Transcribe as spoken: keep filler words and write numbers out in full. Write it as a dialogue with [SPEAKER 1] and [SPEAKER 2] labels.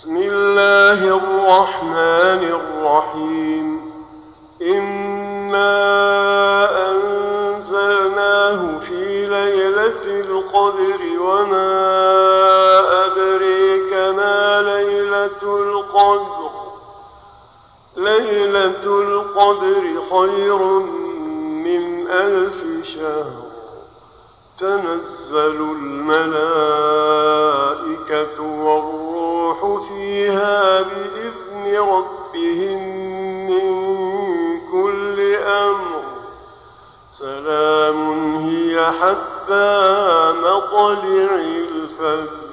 [SPEAKER 1] بسم الله الرحمن الرحيم إنا أنزلناه في ليلة القدر وما أدريك ما ليلة القدر ليلة القدر خير من ألف شهر تنزل الملائكة والروح فيها بإذن ربهم من كل أمر سلام هي حتى مطلع الفجر.